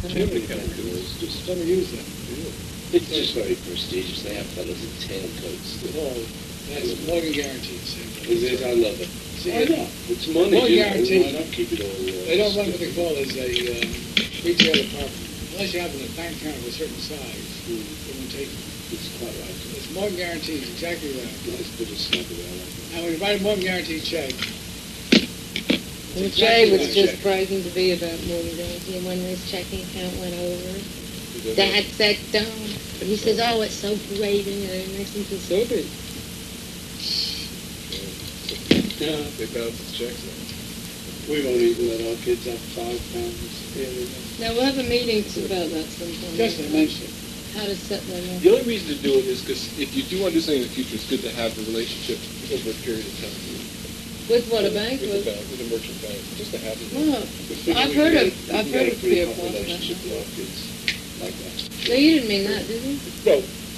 Germany kind of cool. It's just Never use that. it's just very prestigious. They have fellas in tailcoats. Oh, that's Morgan Guarantees. I love it. See, Why not? It's money. Morgan You know, Guarantees. why not keep it all? They don't run what they call as a retail department. Unless you have a bank account of a certain size, they won't take it. It's quite right. It's Morgan Guarantees, exactly that. Nice bit of snap of that. And when you write a Morgan Guarantee check, Well, Jay was just bragging to me about Morgan Guarantee, and when his checking account went over, Dad said, don't. He says, oh, it's so great, and it makes him feel so good. They bounce his checks now. We won't even let our kids have £5 here. Now, we'll have a meeting about that sometime. just to mention it. How to set them up. The only reason to do it is because if you do want to do something in the future, it's good to have the relationship over a period of time. With what, a bank? With a merchant bank, just to have it. Well, I've heard of Clear Path. Relationship with our kids like that. No, you didn't mean that, did you? No,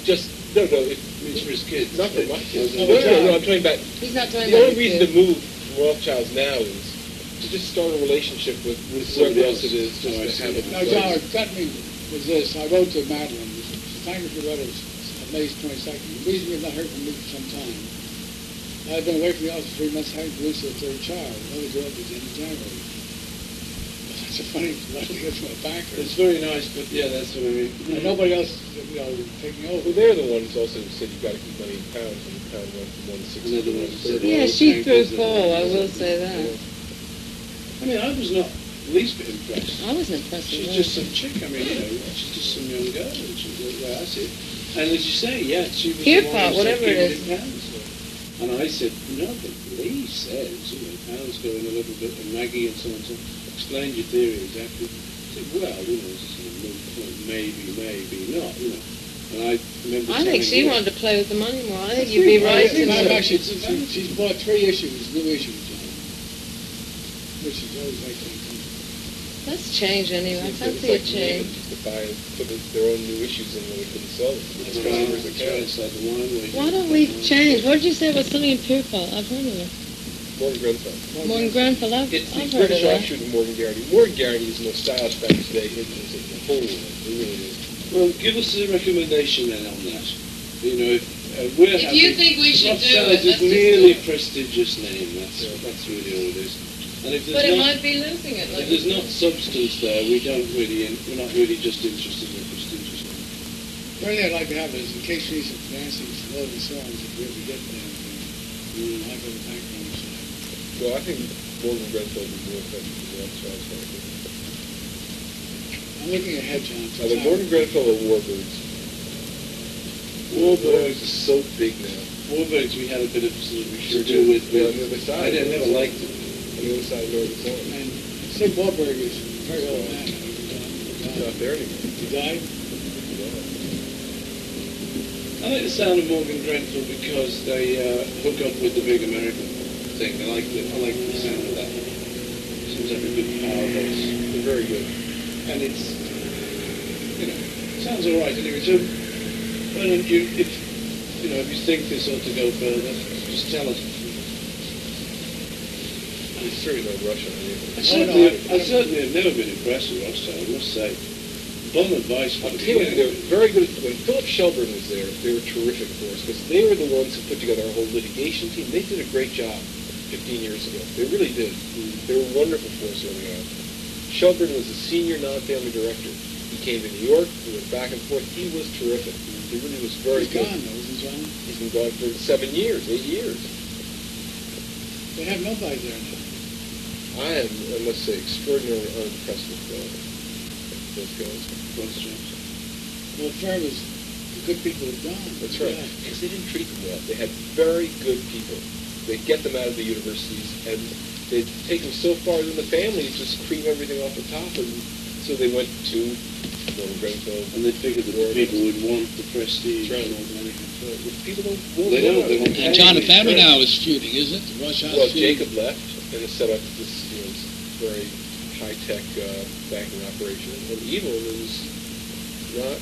It's for his kids. not for my kids. No, No, I'm talking about, He's not talking the about only reason to move from Rothschilds now is to just start a relationship with whoever else it is, just to have it in Now, place. John, what got me was this. I wrote to Madeline. Thank you for the letters on May 22nd. The reason you've not heard from me for some time. I've been away from the office 3 months having to lose their third child. Another girl was in January. That's a funny letter to get from a banker. It's very nice, but yeah, that's what I mean. And nobody else, taking over. Well, they're the ones also who said you've got to keep money in pounds, and the pound went from 160 And they're the to ones who said, 130. Yeah, she threw Paul, I will say that. I mean, I was not the least bit impressed. I wasn't impressed with She's that. just some chick. I mean, she's just some young girl. And she's the way I see it. And as you say, yeah, she was Here, the Pat, one who said whatever it keep is. in pounds. And I said, no, but Lee says, pounds go in a little bit, and Maggie and so on, so explained your theory exactly. I said, well, it's just a moot point, maybe not, And I remember I think telling she her, wanted to play with the money more. I think you'd be right to I've know. actually, she's bought 3 issues, new issues, John. Which is always like that. Let's change anyway. I It's fancy a like change. used to buy and put their own new issues in when they couldn't sell them. It's That's right, customers that count. it's like the wine where Why don't we change? What did you say about something in Pierpont? I've heard of it. Morgan Grenfell. Morgan Grenfell, I've It's the heard of British that. offshoot of Morgan Garrity. Morgan Garrity is the most stylish bank today in the whole world. It really is. Well, give us a recommendation then on that. If we're If happy. you think we should do it, Rothschilds let's is just merely do it. prestigious name. That's really all it is. And if But there's it not, might be losing it. if Like there's not substance there, we're not really just interested in prestigious name. The only thing I'd like to have is, in case we need some financing, some other songs, if we ever get there, I've got a background side. Well, I think Morgan Grenfell would be more effective than Rothschilds, frankly. I'm looking ahead, John. Either Morgan Grenfell or Warbirds. Warbirds is so big now. Warbirds, we had a bit of sort of Sure to do with. Yeah, on the other side. I never liked it. On the other side of Northern Zone. And Sid Wahlberg is a very old man. He's not there anymore. He died? I like the sound of Morgan Grenfell because they hook up with the big American thing. I like the sound of that. Seems like a good power base. They're very good. And it's, sounds all right anyway. So, why don't you, if you think this ought to go further, just tell us. There's certainly no rush on I anything. certainly have never been impressed with Rothschild, I must say. Bum advice from I'm the telling you, they beginning. were very good. When Philip Shelburne was there, they were terrific for us because they were the ones who put together our whole litigation team. They did a great job 15 years ago. They really did. They were wonderful for us early on. Shelburne was a senior non-family director. He came to New York. We went back and forth. He was terrific. He really was very He's good. gone, though, isn't John? He's been gone for 7 years, 8 years. They have nobody there now. I must say, extraordinarily unimpressed with those guys. Well, the firm is, the good people have gone. That's right. Yeah. Because they didn't treat them well. They had very good people. They'd get them out of the universities, and they'd take them so far in the family, just cream everything off the top, and so they went to Morgan Grenfell. And they figured that the people would want the prestige. That's right. And all that. People don't They don't. They won't. And John, the family now is feuding, isn't it? The Rothschilds Well, feuding. Jacob left and has set up this very high-tech banking operation. And Evelyn is not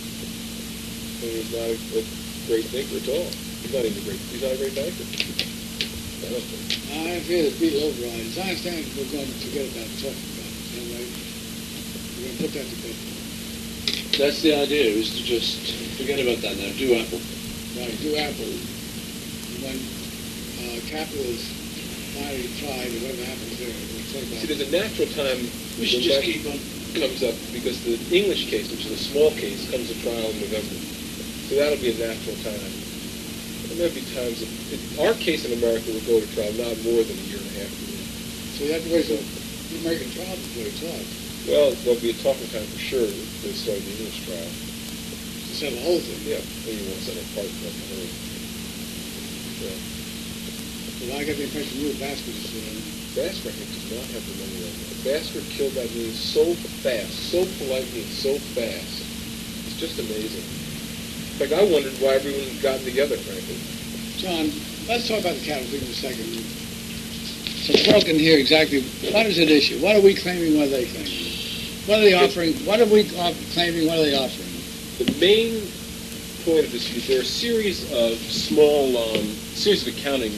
a great thinker at all. He's not even he's not a great banker. I don't think. I feel the beat override. As I understand, we're going to forget about talking about it. Is that right? We're going to put that to bed. That's the idea, is to just forget about that now. Do Apple. Right, do Apple. When capital is finally tried, or whatever happens there, we'll talk about See, there's a natural time We should when just that keep on. comes up because the English case, which is a small case, comes to trial in November. So that'll be a natural time. And there'll be times our case in America will go to trial not more than a year and a half. So you have to wait till the American trial before you talk. Well, there'll be a talking time for sure if they start the English trial. To settle the whole thing. Yeah, maybe you want to set it apart from the hurry. Yeah. But I get the impression you were Basker's. Basker, I think, does not have the money right now. Basker killed that news so fast, so politely, and so fast. It's just amazing. In fact, I wondered why everyone had gotten together, frankly. John, let's talk about the cattle thing for a second. So Paul can hear exactly what is at issue. What are we claiming? What are they claiming? What are they offering? What are we claiming? What are they offering? The main point of this is there are a series of small, series of accounting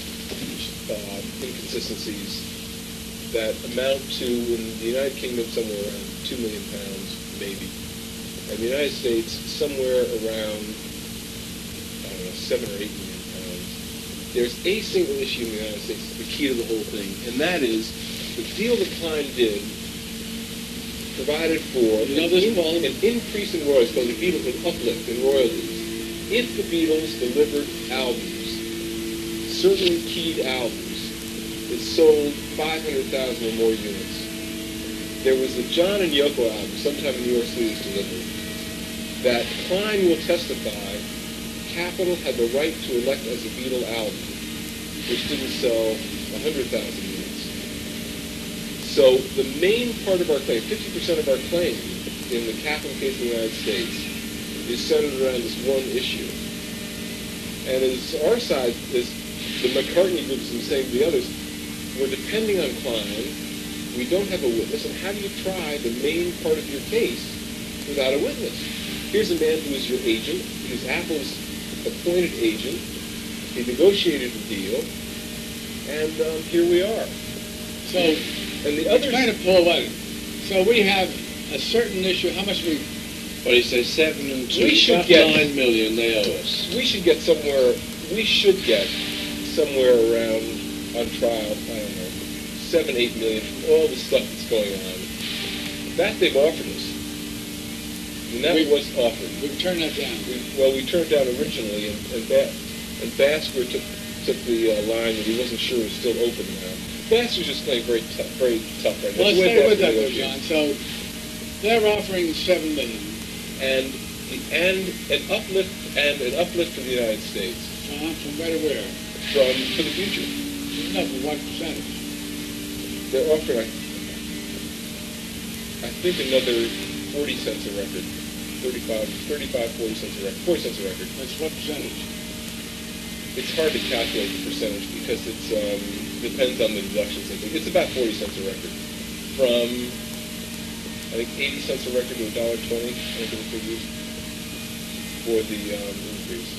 inconsistencies that amount to, in the United Kingdom, somewhere around £2 million, maybe. And the United States, somewhere around, I don't know, 7 or 8 million pounds. There's a single issue in the United States that's the key to the whole thing, and that is the deal that Klein did provided for You know this, Paul? an increase in royalties, called the Beatles, an uplift in royalties, if the Beatles delivered albums, certain keyed albums, that sold 500,000 or more units. There was the John and Yoko album, sometime in New York City was delivered, that Klein will testify Capitol had the right to elect as a Beatle album, which didn't sell 100,000 units. So the main part of our claim, 50% of our claim in the Kaplan case in the United States, is centered around this one issue. And as our side, as the McCartney group has been saying to the others, we're depending on Klein. We don't have a witness. And how do you try the main part of your case without a witness? Here's a man who is your agent. He's Apple's appointed agent. He negotiated the deal. And here we are. So, And the other... kind of Paul White. So we have a certain issue. How much we... What do you say, 7 and 2? We should About get- 9 million they owe us. We should get somewhere around, on trial, I don't know, 7, 8 million from all the stuff that's going on. That they've offered us. And that was offered. We've turned that down. We turned down originally, and Basker took the line that he wasn't sure was still open now. Basker's just playing very tough right now. Well, let's That's the way stay with Basker that, though, negotiates. John. So they're offering $7 million. And an uplift for the United States From where to where? for the future. No, for what percentage? They're offering, I think, another 40 cents a record. 40 cents a record. 40 cents a record. That's what percentage? It's hard to calculate the percentage because it's depends on the deductions. I think it's about 40 cents a record. From, I think, 80 cents a record to $1.20, I think the figures, for the increase.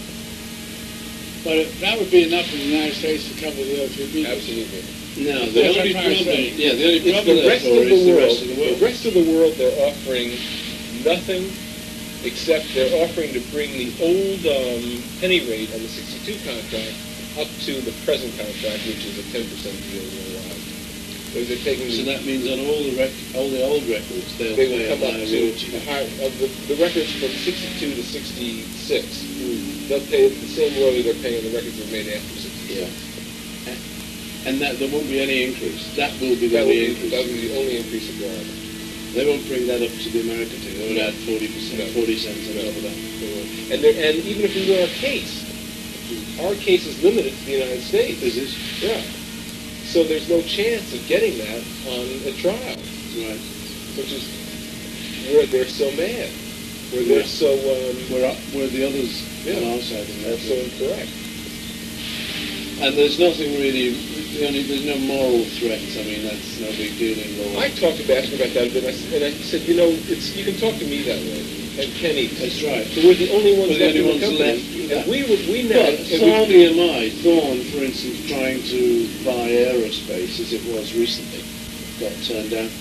But that would be enough for the United States to cover the other 3 Beatles. Absolutely. No, That's the what only I'm trying to problem, say. yeah, the only It's problem the rest therefore of the is the world. rest of the world. The rest of the world, they're offering nothing except they're offering to bring the old penny rate on the 62 contract up to the present contract, which is a 10% deal worldwide. So they're taking So that means on all the old records, they'll they will pay a come up higher to royalty. the high, of the records from 62 to 66. They'll pay the same royalty they're paying on the records that were made after 66. Yeah. And that there won't be any increase. That will be the That will only be, that will increase. be the only increase of royalty. They won't bring that up to the American thing. They will add 40%, No. 40 cents on top of that. And even if we win our case is limited to the United States. Is this? Yeah. So there's no chance of getting that on a trial, Right. which is where they're so mad, where they're so Where the others Yeah. on our side of are that. so incorrect. And there's nothing really, there's no moral threats. I mean, that's no big deal in law. I talked to Basker about that a bit, and I said, you can talk to me that way, and Kenny. That's right. So we're the only ones We're the left only in the ones company. left. And we now. But and we- Thorny and I, Thorn, for instance, trying to buy aerospace as it was recently, got turned down.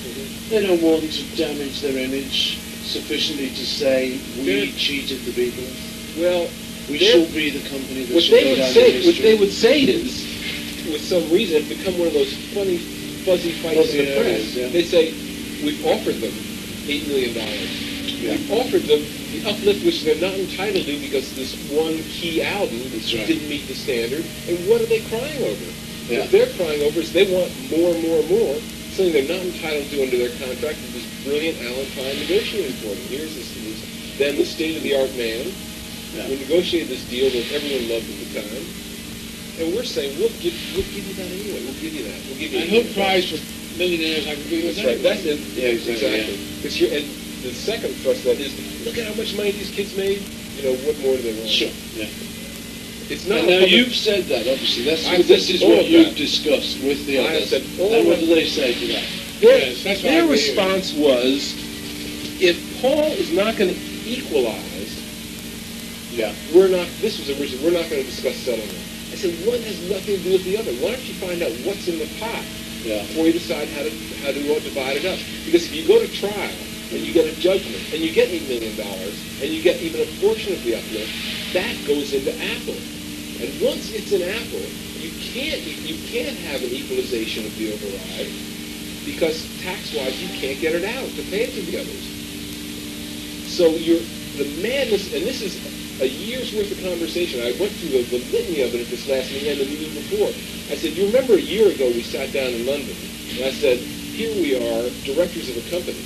They don't want to damage their image sufficiently to say we cheated the Beatles. Well, We should be the company that what should they go would down say, in what history. they would say is, with some reason, it's become one of those funny, fuzzy fights in the press. Yeah. They say we've offered them $8 million. Yeah. We've offered them the uplift which they're not entitled to because this one key album That's right. didn't meet the standard. And what are they crying over? Yeah. What they're crying over is they want more, something they're not entitled to under their contract with this brilliant Alan Klein negotiating for them. Here's this then the state-of-the-art man. Yeah. We negotiated this deal that everyone loved at the time, and we're saying we'll give you that anyway. We'll give you that. We'll give you. And who cries for millionaires like the Beatles? That's right. That's it. Yeah, exactly. Because and the second thrust of that is look at how much money these kids made. You know, what more do they want? Sure. Yeah. It's not. Now you've said that, obviously. This is all what of you've that. discussed with the I have others. said all And what of do they say to that? Yes, that's what Their I hear. response was, if Paul is not going to equalize, Yeah. this was originally, we're not going to discuss settlement. I said, one has nothing to do with the other. Why don't you find out what's in the pot Yeah. before you decide how to divide it up? Because if you go to trial and you get a judgment and you get $8 million and you get even a portion of the uplift, that goes into Apple. And once it's in Apple, you can't have an equalization of the override because tax-wise you can't get it out to pay it to the others. So the madness, and this is a year's worth of conversation. I went through the litany of it at this last meeting and the meeting before. I said, you remember a year ago we sat down in London, and I said, here we are, directors of a company,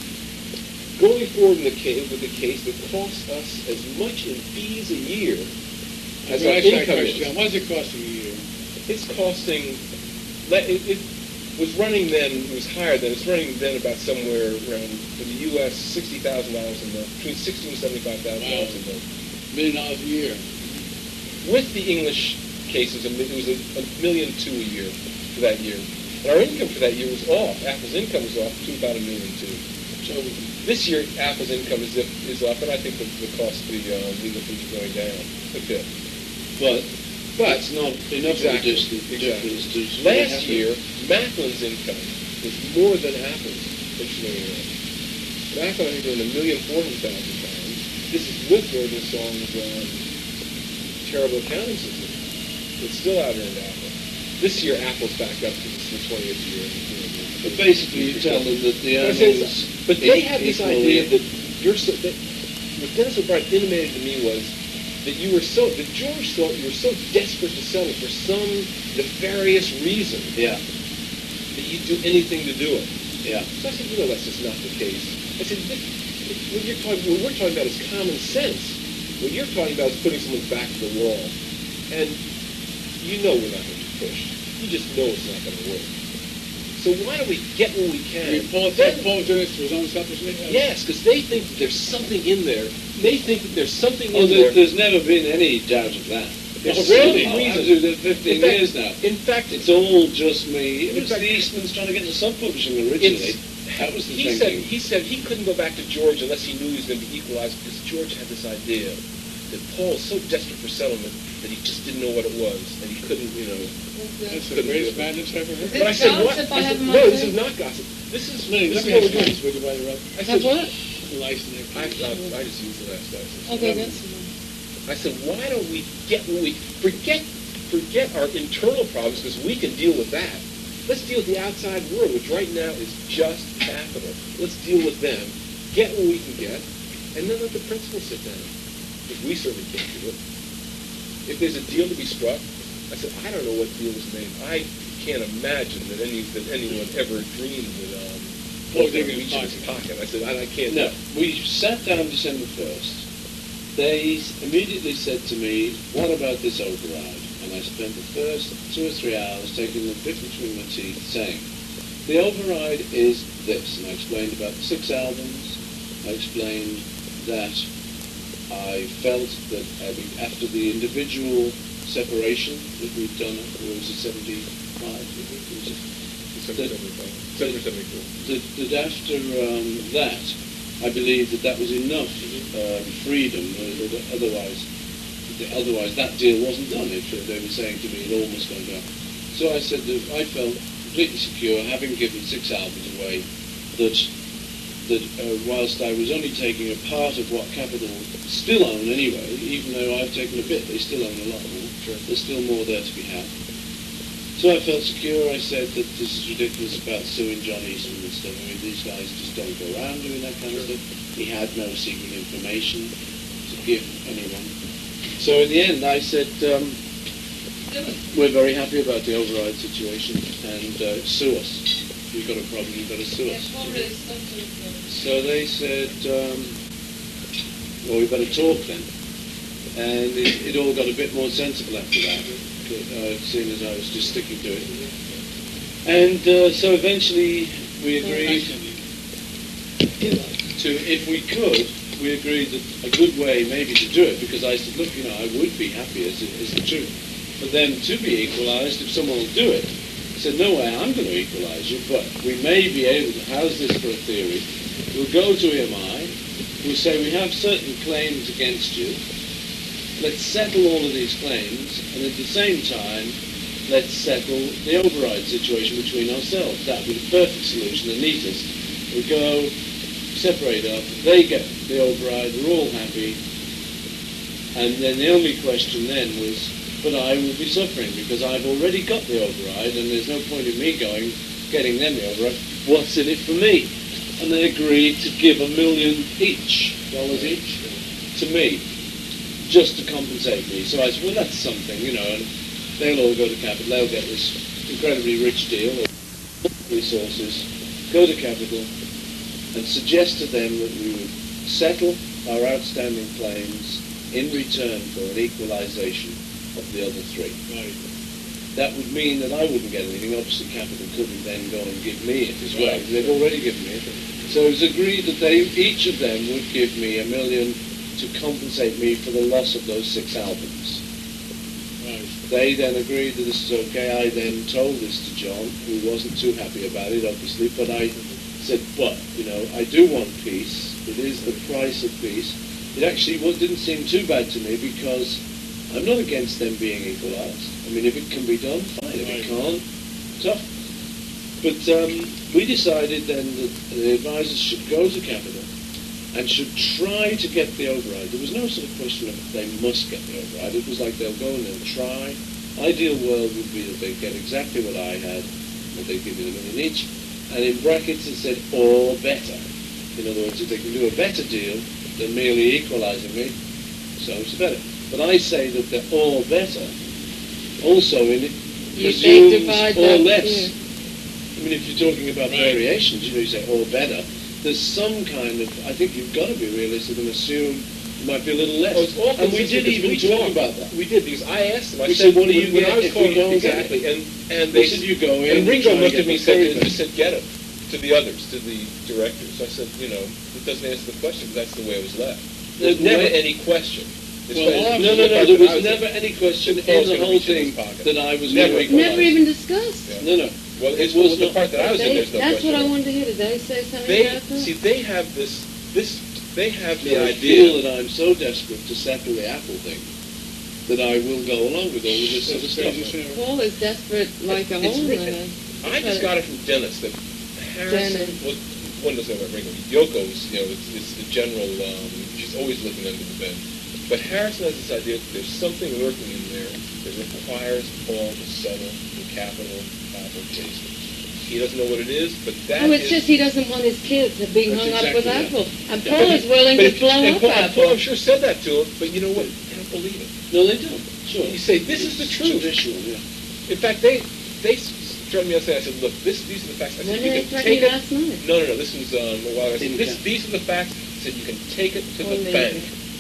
going forward with a case that costs us as much in fees a year as our income is. What's it costing a year? It's costing, it was running then, it was higher than, it's running then about somewhere around, for the U.S., $60,000 a month, between $60,000 and $75,000 a month. $1 million a year. With the English cases, it was $1.2 million a year for that year. And our income for that year was off. Apple's income was off to about $1.2 million. So this year, Apple's income is up, and I think the cost of the legal fees are going down a bit. But it's not enough of a difference to... Last year, Macklin's income was more than Apple's. Macklin, I think, earned £1,400,000. This is with Gordon Song's terrible accounting system. It's still out-earned Apple. This year, Apple's back up to the 20th year. But basically, you tell them that the earnings... But they have this idea that what Dennis O'Brien intimated to me was that George thought you were so desperate to settle for some nefarious reason Yeah. that you'd do anything to do it. Yeah. So I said, that's just not the case. I said, what we're talking about is common sense. What you're talking about is putting someone's back to the wall. And we're not going to push. You just know it's not going to work. So why don't we get what we can? Paul doing this for his own selfishness? Yes, because they think that there's something in there. They think that there's something Oh, in there. there's never been any doubt of that. There's Really? some I've reason. been doing it 15 years now. In fact, It's all just me. It was fact- the Eastmans trying to get into sub-publishing originally. That was the thinking. he said he couldn't go back to George unless he knew he was going to be equalized because George had this idea that Paul was so desperate for settlement that he just didn't know what it was and he couldn't, That's the greatest madness I've ever heard. Is But I it said, what? gossip I I said, have in my no, this head? is not gossip. This is Let this me is have what a we're doing. chance with you while you're up. I Have said, what? License there. I just used the last license. Okay, that's I said, why don't we get what we forget our internal problems because we can deal with that. Let's deal with the outside world, which right now is just capital. Let's deal with them, get what we can get, and then let the principals sit down. Because we certainly can't do it. If there's a deal to be struck, I said, I don't know what deal was made. I can't imagine that anyone ever dreamed that Paul they Diggins' reach in his pocket. I said, I can't. No, we sat down December 1st. They immediately said to me, what about this override? And I spent the first 2 or 3 hours taking the bit between my teeth saying, the override is this. And I explained about the 6 albums. I explained that I felt that after the individual separation that we'd done, or was it 75? December 74. That after that, I believe that was enough freedom. Otherwise, that deal wasn't done. If they were saying to me, it all must go down. So I said that I felt completely secure, having given 6 albums away that whilst I was only taking a part of what Capital still own anyway, even though I've taken a bit, they still own a lot more. Sure. There's still more there to be had. So I felt secure. I said that this is ridiculous about suing John Eastman and stuff. I mean, these guys just don't go around doing that kind of stuff. He had no secret information to give anyone. So in the end, I said, we're very happy about the override situation, and sue us. If you've got a problem, you've got to sue us. So they said, well, we better talk then. And it all got a bit more sensible after that, seeing as I was just sticking to it. And so eventually we agreed to, if we could, we agreed that a good way maybe to do it, because I said, look, you know, I would be happy as the truth. But then to be equalised, if someone will do it, I said, no way, I'm going to equalise you, but we may be able to house this for a theory. We'll go to EMI, we'll say we have certain claims against you, let's settle all of these claims, and at the same time, let's settle the override situation between ourselves. That would be the perfect solution, the neatest. We go, separate up, they get the override, we're all happy, and then the only question then was, but I will be suffering because I've already got the override, and there's no point in me getting them the override. What's in it for me? And they agreed to give $1 million each to me, just to compensate me. So I said, well, that's something, you know, and they'll all go to Capital, they'll get this incredibly rich deal of resources, go to Capital, and suggest to them that we would settle our outstanding claims in return for an equalisation of the other three. Right. That would mean that I wouldn't get anything. Obviously, Capital couldn't then go and give me it as well. They've already given me it. So it was agreed that each of them would give me $1 million to compensate me for the loss of those 6 albums. Right. They then agreed that this is okay. I then told this to John, who wasn't too happy about it, obviously, but I said, but, you know, I do want peace. It is the price of peace. It actually didn't seem too bad to me because I'm not against them being equalised. I mean, if it can be done, fine. If it can't, tough. But we decided then that the advisors should go to Capital and should try to get the override. There was no sort of question of they must get the override. It was like they'll go and they'll try. Ideal world would be that they'd get exactly what I had, and they'd give me $1 million each. And in brackets it said, or better. In other words, if they can do a better deal than merely equalising me, so much the better. But I say that the or better also in it presumes or less. Yeah. I mean, if you're talking about variations, you know, you say or better. There's some kind of, I think you've got to be realistic and assume it might be a little less. And we did even talk about that. We did, because I asked them. I We said, said, what do you when get I was if we calling, don't get exactly, it? and They they said you go in and Ringo try looked get at me the and said, very just said, get it to the others, to the directors. I said, you know, it doesn't answer the question, because that's the way it was left. There's never any question. No, there was never any question in the whole thing that I was Never. going to Never even discussed. Yeah. No. Well, It it's was the not- part that I was in, there's no That's question. what I wanted to hear. Did they say something They about that? see, they have they have the I feel idea. that I'm so desperate to settle the Apple thing that I will go along with all of this sort of stuff. Paul is desperate like a It's hole in written. it. I just got it from Dennis that Harrison. Dennis. Well, one doesn't know about Ringo. Yoko's, you know, it's the general. She's always looking under the bed. But Harrison has this idea that there's something lurking in there that requires Paul to settle the Capital Apple case. He doesn't know what it is, but that Oh, it's is. just he doesn't want his kids being That's hung up with exactly Apple. And Paul is willing to blow up Paul, Apple. I'm sure said that to him, but you know what? They don't believe it. No, they don't. Sure. You say, this is the It's truth. Traditional, yeah. In fact, they threatened me yesterday. I said, look, these are the facts. I When said, did they you can threaten take you it. last night? No, this was a while ago. I said, these are the facts. I said, you can take it to the bank.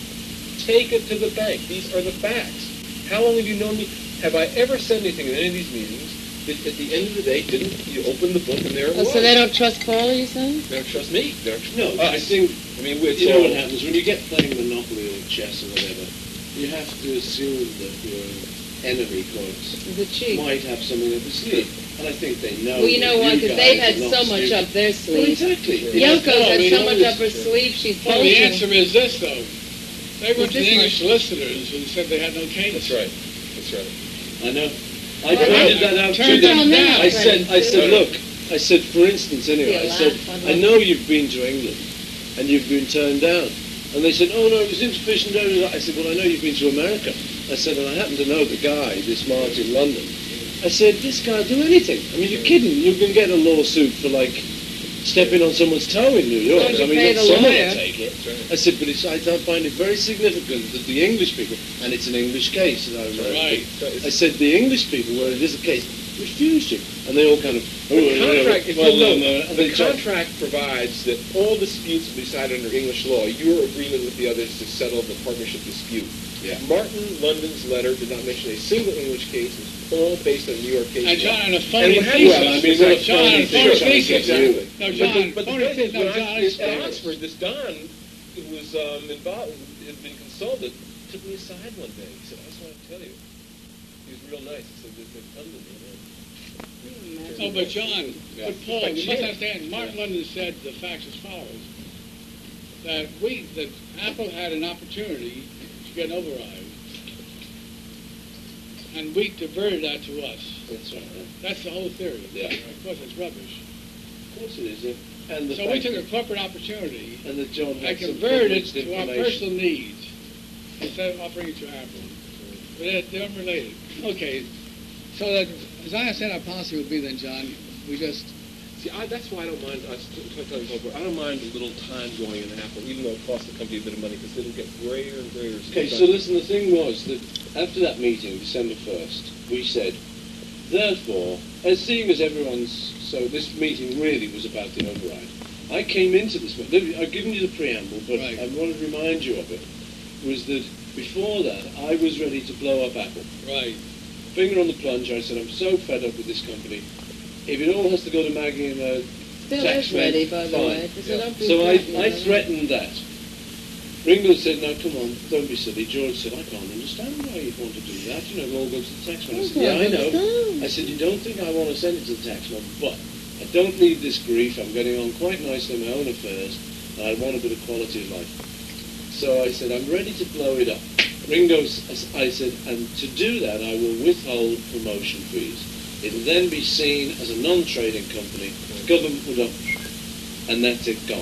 Take it to the bank. These are the facts. How long have you known me? Have I ever said anything in any of these meetings that at the end of the day, didn't you open the book and there it Oh, was? so they don't trust Paul, are you saying? They don't trust me. They don't trust No, us. I think, I mean, it's you know all- what happens when you get playing Monopoly or chess or whatever, you have to assume that your enemy, quotes, The chief. might have something up his sleeve. And I think they know. Well, you know that why? Because guys they've are had not so much stupid. up their Well, sleeve. exactly. Yoko's had so much up her Sure. sleeve, she's Well, the answer bulging. is this, though. They went to This the English much. solicitors and said they had no case. That's right. That's right. I know. I Well, pointed that out to turns them. out now- I said, look, I said, for instance, anyway, I said, I know you've been to England and you've been turned down. And they said, oh no, it was insufficient evidence. I said, well, I know you've been to America. I said, and I happen to know the guy, this Martin London. I said, this guy will do anything. I mean, you're kidding. You can get a lawsuit for, like, stepping on someone's toe in New York. I mean, someone will take it. I said, but I find it very significant that the English people, and it's an English case, that I remember. Right. I said, the English people, where it is a case, refused it. And they all kind of, the contract provides that all disputes will be decided under English law. Your agreement with the others to settle the partnership dispute. Yeah. Martin London's letter did not mention a single English case. It was all based on New York cases. And John, a phony thesis. John, phony thesis. Exactly. No, John, but phony thesis. No, John, at Oxford, this Don who was involved, had been consulted, took me aside one day. He said, I just want to tell you. He was real nice. He said, there's been funding in there. Oh, but John, but Paul, you must understand, Martin London said the facts as follows, that Apple had an opportunity to get an override, and we diverted that to us. That's right. That's the whole theory. Yeah. Of course, it's rubbish. Of course it is. And So we took a corporate opportunity and that John and converted it to our personal needs instead of offering it to Apple. But they're unrelated. Okay, so that, as I understand our policy would be then, John, we just... See, that's why I don't mind. I don't mind a little time going in Apple, even though it costs the company a bit of money, because it'll get grayer and grayer. Okay, so listen, the thing was that after that meeting, December 1st, we said, therefore, seeing as so this meeting really was about the override. I came into this, I've given you the preamble, but right. I want to remind you of it, was that before that, I was ready to blow up Apple. Right. Finger on the plunger, I said, I'm so fed up with this company. If it all has to go to Maggie and Still is ready, by the way. So I threatened that. Ringo said, no, come on, don't be silly. George said, I can't understand why you'd want to do that. You know, it all goes to the taxman. I said, yeah, I know. I said, you don't think I want to send it to the taxman, but I don't need this grief. I'm getting on quite nicely in my own affairs, and I want a bit of quality of life. So I said, I'm ready to blow it up. Ringo, I said, and to do that, I will withhold promotion fees. It'll then be seen as a non-trading company. The government would up, and that's it, gone.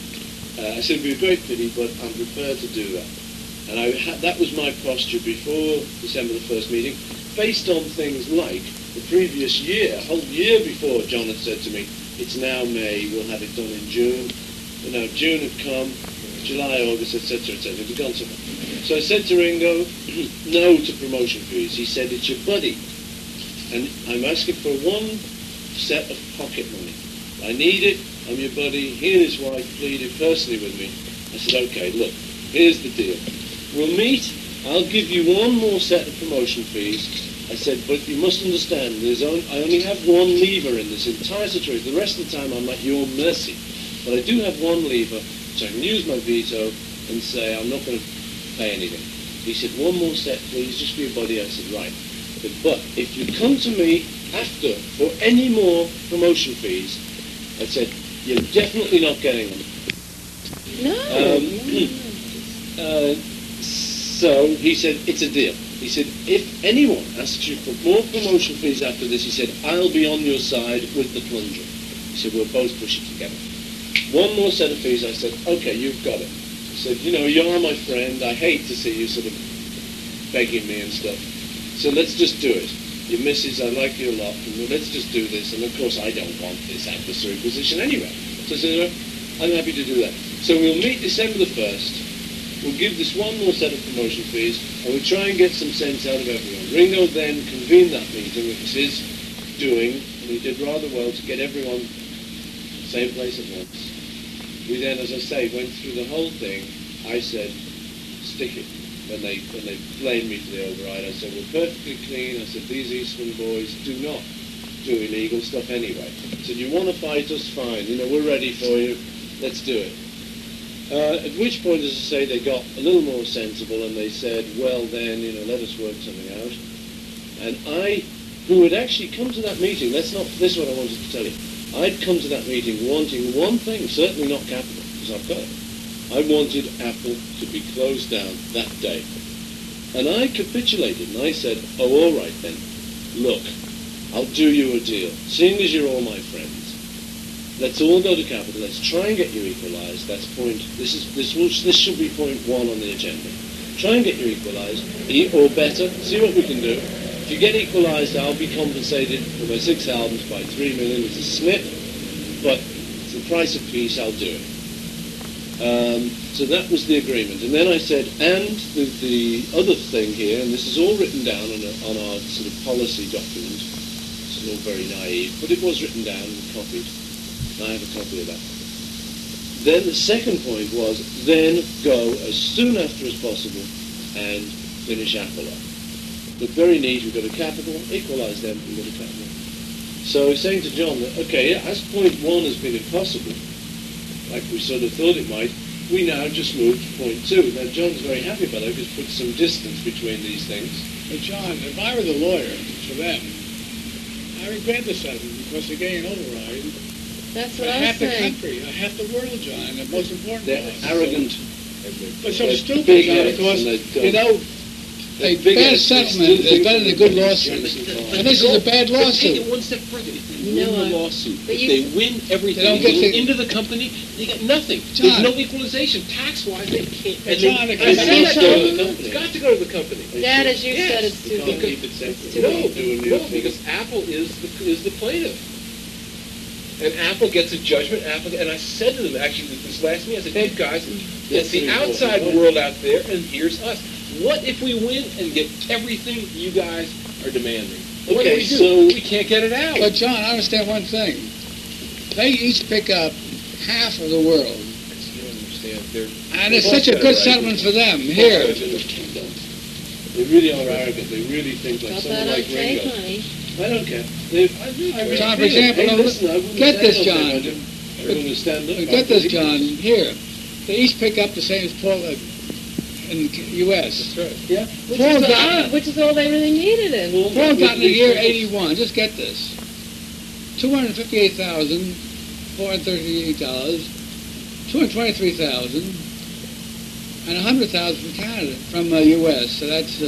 I said, it would be a great pity, but I'm prepared to do that. And that was my posture before December the 1st meeting, based on things like the previous year, a whole year before. John had said to me, it's now May, we'll have it done in June. But now June had come, July, August, etc., etc. It had gone somewhere. So I said to Ringo, no to promotion fees. He said, it's your buddy. And I'm asking for one set of pocket money. I need it. I'm your buddy. He and his wife pleaded personally with me. I said, okay, look, here's the deal. We'll meet. I'll give you one more set of promotion fees. I said, but you must understand, I only have one lever in this entire situation. The rest of the time I'm at your mercy. But I do have one lever, so I can use my veto and say, I'm not going to pay anything. He said, one more set, please, just for your buddy. I said, right. But if you come to me after for any more promotion fees, I said, you're definitely not getting them. No. So he said, it's a deal. He said, if anyone asks you for more promotion fees after this, he said, I'll be on your side with the plunger. He said, we'll both push it together. One more set of fees. I said, okay, you've got it. He said, you know, you're my friend. I hate to see you sort of begging me and stuff. So let's just do it. Your missus, I like you a lot, and let's just do this. And of course, I don't want this adversary position anyway. So I said, I'm happy to do that. So we'll meet December the 1st. We'll give this one more set of promotion fees, and we'll try and get some sense out of everyone. Ringo then convened that meeting, which was his doing, and he did rather well to get everyone in the same place at once. We then, as I say, went through the whole thing. I said, stick it. When they blamed me for the override, I said, we're perfectly clean. I said, these Eastman boys do not do illegal stuff anyway. I said, you want to fight us? Fine. You know, we're ready for you. Let's do it. At which point, as I say, they got a little more sensible and they said, well then, you know, let us work something out. And I, who had actually come to that meeting, this is what I wanted to tell you. I'd come to that meeting wanting one thing, certainly not capital, because I've got it. I wanted Apple to be closed down that day. And I capitulated, and I said, oh, all right then, look, I'll do you a deal. Seeing as you're all my friends, let's all go to capital. Let's try and get you equalised. That's point. This should be point 1 on the agenda. Try and get you equalised, or better. See what we can do. If you get equalised, I'll be compensated for my 6 albums by $3 million as a snip, but it's the price of peace. I'll do it. So that was the agreement. And then I said, and the other thing here, and this is all written down on our sort of policy document. It's all very naive, but it was written down and copied. I have a copy of that. Then the second point was, then go as soon after as possible and finish Apple up. But very neat, we've got a capital, equalise them, we've got a capital. So I was saying to John that, okay, as point 1 has been impossible, like we sort of thought it might, we now just moved to point 2. Now John's very happy about it because put some distance between these things. But John, if I were the lawyer for them, I regret the settlement because they're getting an override. That's what For I was half the saying. country, half the world, John, the most important They're laws. arrogant. But so They're stupid, big John, heads because, and they don't- you know, a big bad heads, they settlement still is better than a good lawsuit. But And this is a bad But take it lawsuit. one step further. If they You know win the what? lawsuit, But if you- they win everything, They don't they get go the- into the company, they get nothing. John. There's no equalization. Tax-wise, they can't. But And John, they, it I goes said to that the to company. them. It's got to go to the company. Dad, as you Yes. said, it's You too can't big. keep it separate. too No, big. Do a new no, thing. because Apple is the plaintiff. And Apple gets a judgment. And I said to them, actually, this last meeting, I said, hey, guys, it's the outside world out there, and here's us. What if we win and get everything you guys are demanding? What do Okay, we do? so- We can't get it out. But John, I understand one thing. They each pick up half of the world. You don't understand. They're And it's such a good settlement for them. Here, They really are arrogant. They really think like Thought someone that like okay, Ringo. honey. I don't care. I really John, for feel it. example, Hey, now, listen, I wouldn't get stand this, up John. if I didn't. I'm going to stand up. get this, John. Here, they each pick up the same as Paul in the U.S. That's right. Yeah. Which is all they really needed him. Paul got in the year 81. Just get this: $258,438, $223,000, and $100,000 from Canada, from U.S. So that's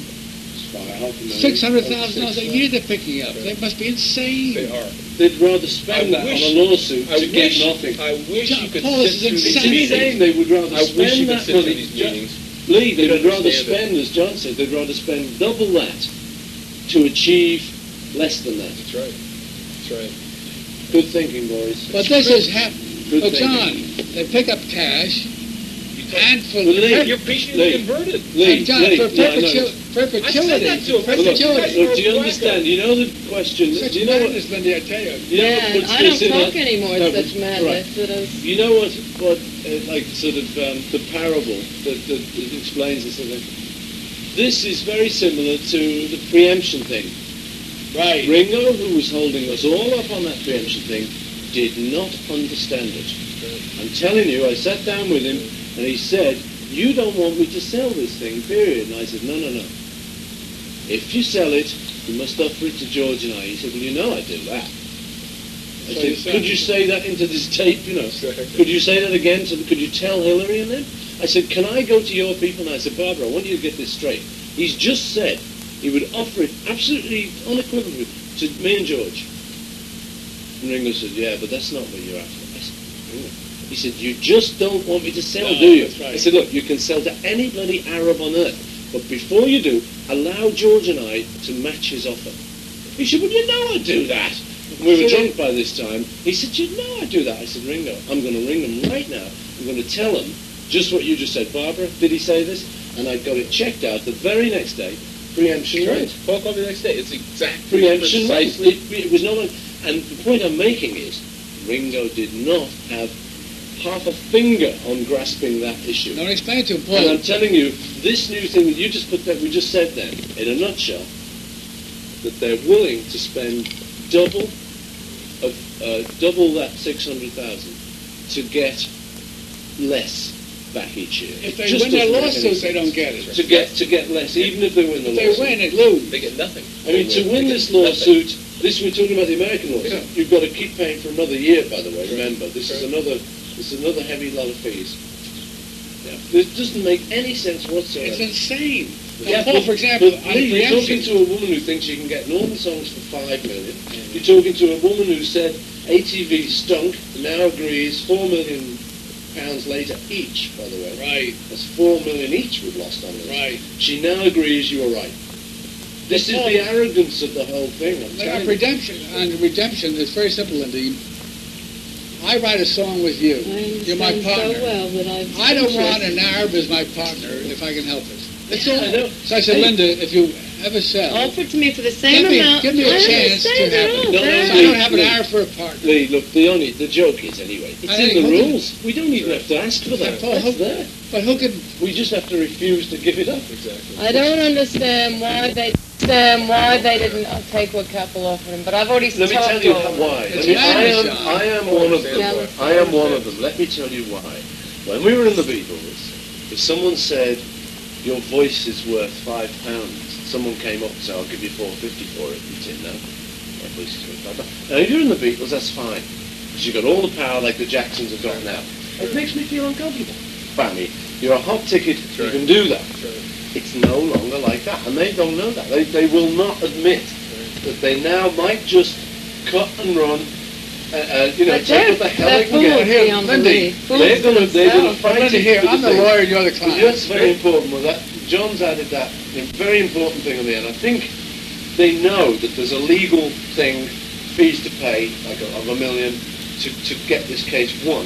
$600,000 a year they're picking up. They must be insane. They are. They'd rather spend I that wish- on a lawsuit I to get wish, nothing. I wish John, you could Paul, this sit is through these insane. It's insane. meetings. They would rather I wish you spend could that sit through money. these meetings. Lee, they You'd would rather understand it. spend, as John said, they'd rather spend double that to achieve less than that. That's right. That's right. Good thinking, boys. But this is happening. Good But thinking. John, they pick up cash, and for Well, Lee, You're preaching Lee. converted. Lee, John, Lee, for yeah, I know. perpetuity. I said that to him. I said, Look, you guys look, are do you wacko. understand? You know the question. Such Do you know what? madness, Lindy, I tell you. You know Yeah, what puts I don't this in talk a- anymore. No, It's such but- madness. That I was, You know what like sort of the parable that explains this sort of thing? This is very similar to the preemption thing. Right. Ringo, who was holding us all up on that preemption thing, did not understand it. I'm telling you, I sat down with him and he said, you don't want me to sell this thing, period. And I said, no. If you sell it, you must offer it to George and I. He said, well, you know I do that. I So you said, could you say that into this tape, you know? Could you say that again? Could you tell Hillary and them? I said, can I go to your people? And I said, Barbara, I want you to get this straight. He's just said he would offer it absolutely unequivocally to me and George. And Ringo said, yeah, but that's not what you're after. I said, "Ringo." He said, you just don't want me to sell, No, do you? that's right. I said, look, you can sell to any bloody Arab on earth. But before you do, allow George and I to match his offer. He said, well, you know I do that. We were drunk by this time. He said, you know I do that. I said, Ringo, I'm going to ring them right now. I'm going to tell them just what you just said. Barbara, did he say this? And I got it checked out the very next day. Preemption Right. right. Paul called me the next day. It's exactly Preemption right. precisely. It was not. And the point I'm making is, Ringo did not have half a finger on grasping that issue. Don't explain it to him, And Paul. I'm telling you, this new thing that you just put that we just said then, in a nutshell, that they're willing to spend double that 600,000 to get less back each year. If It they just win their doesn't make any lawsuit, they don't sense. get it. To get less, even if they win the If they lawsuit. win, they lose. They get nothing. I mean, to win this lawsuit, this we're talking about the American lawsuit. Yeah. You've got to keep paying for another year, by the way. Remember, this is another heavy lot of fees. Yeah. This doesn't make any sense whatsoever. It's insane. Now, Paul, for example, but on Lee, you're talking preemption, to a woman who thinks you can get northern songs for 5 million. You're talking to a woman who said ATV stunk, and now agrees £4 million later each, by the way. right, That's 4 million each we've lost on this. right. She now agrees you were right. This is Paul, the arrogance of the whole thing. I'm on telling you. redemption, it's very simple, Lindy. I write a song with you. You're my partner. so well that I don't want an Arab as my partner if I can help it. That's all. I know. So I said, Hey. Linda, if you ever sell, offer to me for the same amount. give me a I chance to understand have it it. all, No, man. So I don't have an Arab for a partner. Lee, look, the joke is anyway. It's I in the think- rules. We don't even have to ask for that. Paul, That's how- there. But who can? We just have to refuse to give it up. Exactly. I don't understand why they didn't take what Capel offered him, but I've already Let me talked tell you to him. why. It's I madness, am one of them. Jealous. I am one of them. Let me tell you why. When we were in the Beatles, if someone said, your voice is worth £5, someone came up and said, I'll give you £4.50 for it. You said, no, my voice is worth £5. Now, if you're in the Beatles, that's fine. Because you've got all the power like the Jacksons have got now. It makes me feel uncomfortable. Bammy, you're a hot ticket, you right. can do that. That's right. It's no longer like that, and they don't know that. They will not admit that they now might just cut and run, But take what the hell they're they can get. fools Here, beyond Lindy, belief. Fools They're going to themselves. fight Linda, it here, to I'm the thing. lawyer, you're the But client. that's very important. Well, that John's added that very important thing on the end. I think they know that there's a legal thing, fees to pay, like of $1 million, to get this case won.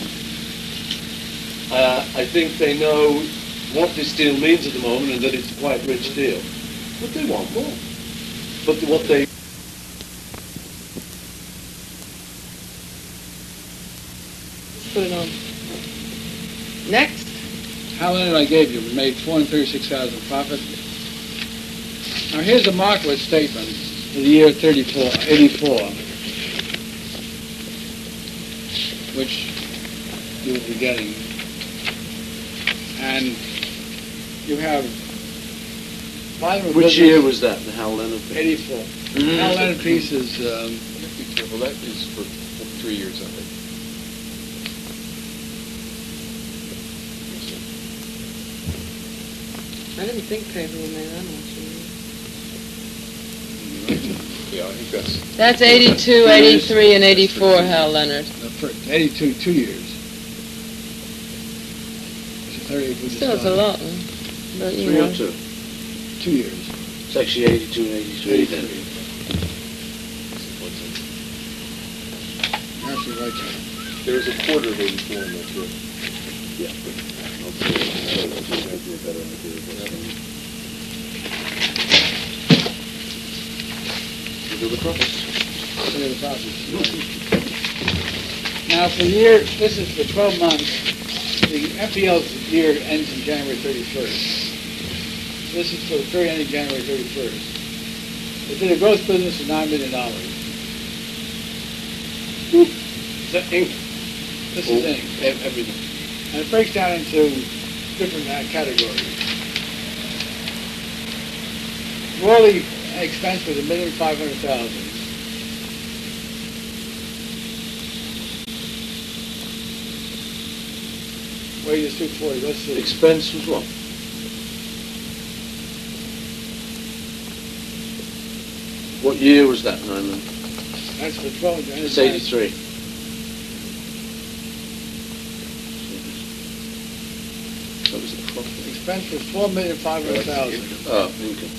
I think they know what this deal means at the moment and that it's quite a rich deal. But they want more. But what they Put it on. Next. How many I gave you? We made $436,000 profit. Now here's a market statement for the year 84, which you will be getting. And you have volume of Which business, year was that, the Hal Leonard thing? 84. Hal Leonard piece is Be careful. That is for 3 years, I think. I didn't think Payroll made that much. Yeah, I think that's. That's 82, 83, and 84, Hal Leonard. 82, 2 years. So 38 was Still, it's a lot. But, you know. 302. 2 years. It's actually 82 and 83 then. Actually, right there. There was a quarter of 84 in that too. Yeah. That'd be a better idea of what we'll do the profits. Clear the profits. Now, for the year, this is for 12 months. The FPL's year ends in January 31st. This is for the period ending January 31st. They did a gross business of $9 million. Is that ink? This is Inc. Everything. And it breaks down into different categories. Royalty expense was $1,500,000. Wages $240. Let's see. Expense was what? What year was that, Nyman? That's for 12. It's 83. That was the profit. Expense was $4,500,000. Oh, income.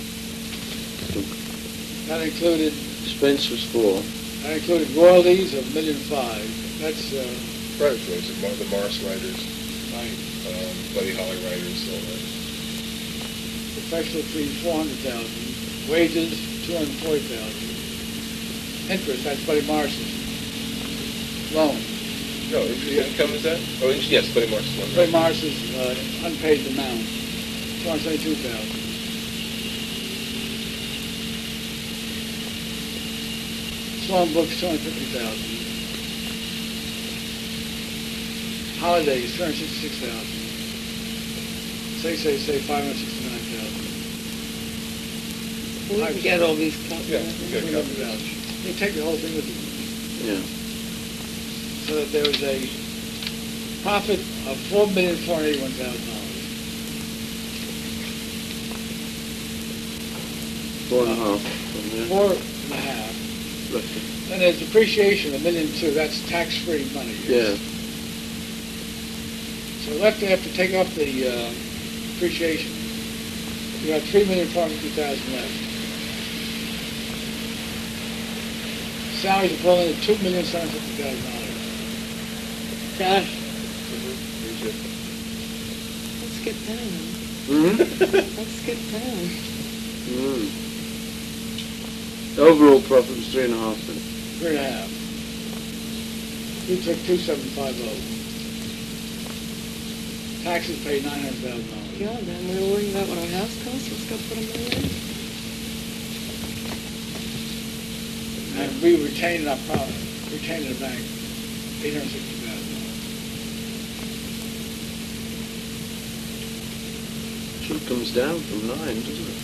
That included Expense was 4. royalties of $1.5 million. That's Private ways, the Morris writers, right. Buddy Holly writers, all that. Professional fees $400,000. Wages $240,000. Interest, that's Buddy Morris's loan. No, income is that? Oh, yes, Buddy Morris one. Buddy Morris's unpaid amount, $272,000. Sloan Books, $250,000. Holidays, $366,000. Say, $569,000. We can get all these copies. Yeah, we got a copy of that. You take the whole thing with you. Yeah. So that there was a profit of $4,481,000. 4.5. Four and a half. Roughly. Then there's depreciation, $1.2 million. That's tax-free money. Yeah. So left after take off the depreciation, you got $3,450,000 left. Salaries are falling at $2,750,000. Gosh, Here's it. let's get down. Mm-hmm. Let's get down. Overall profit was 3.5 then. 3.5. You took 2,750. Taxes paid $900,000. God, man, we were worrying about what our house costs. Let's go put them in. And we retained our profit, retained in the bank, $860,000. Sure comes down from 9, doesn't it?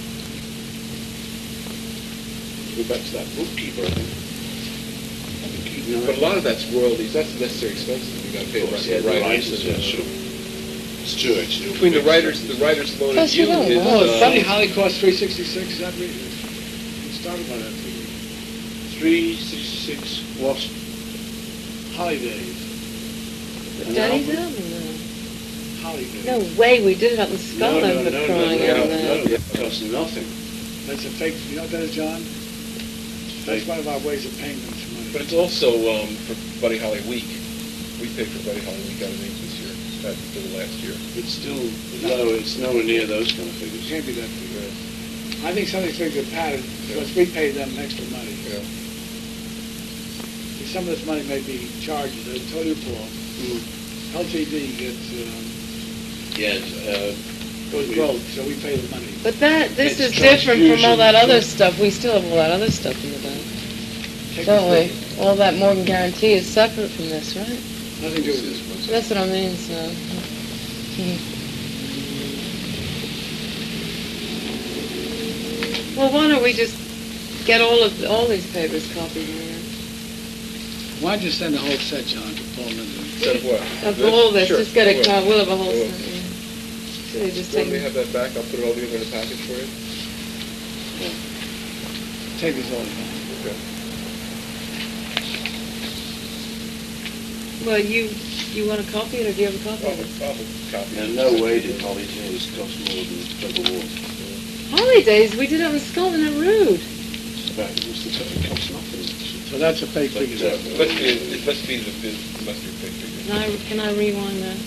Go back to that bookkeeper. No. But a lot of that's royalties. That's the necessary expenses we got to pay. Yeah, the writers, yeah, sure. It's true, actually. Between the writers loan and Plus, you, you don't is, know. Buddy Holly cost $366. Is that right? It started by that figure. 366 what? Holidays. But An Daddy album? told me Holidays. no. No way, we did it up in Scotland for crying out loud. It costs nothing. That's a fake. You know what that is, John? That's one of our ways of paying them some money. But it's also for Buddy Holly Week. We paid for Buddy Holly Week out of Inc. this year. That for the last year. It's still low. It's nowhere near those kind of It figures. can't be that figure. I think some of these figures are padded because we pay them extra money. Yeah. Some of this money may be charged. I told you, Paul. LTD gets goes broke, so we pay the money. But this It's is different from all that other transfusion. stuff. We still have all that other stuff in the bank, Take don't this we? All that Morgan guarantee is separate from this, right? Nothing to do with this one. That's what I mean, so. Well, why don't we just get all these papers copied in there? Why don't you send the whole set, John, to Paul Linden? Instead of what? Of all this, Sure, just get I a will. copy. We'll have a whole I will. set. Yeah. So they just When take. we have that back, I'll put it all together in a package for you. Take this all the time. Okay. Well, you want to copy it, or do you have a copy of it? I'll copy And it. no way did holidays cost more than Tug of War. Holidays, we did it in Scotland at Rude. It costs nothing. So that's a fake figure. But, It must be the must be a big figure. Can I rewind that?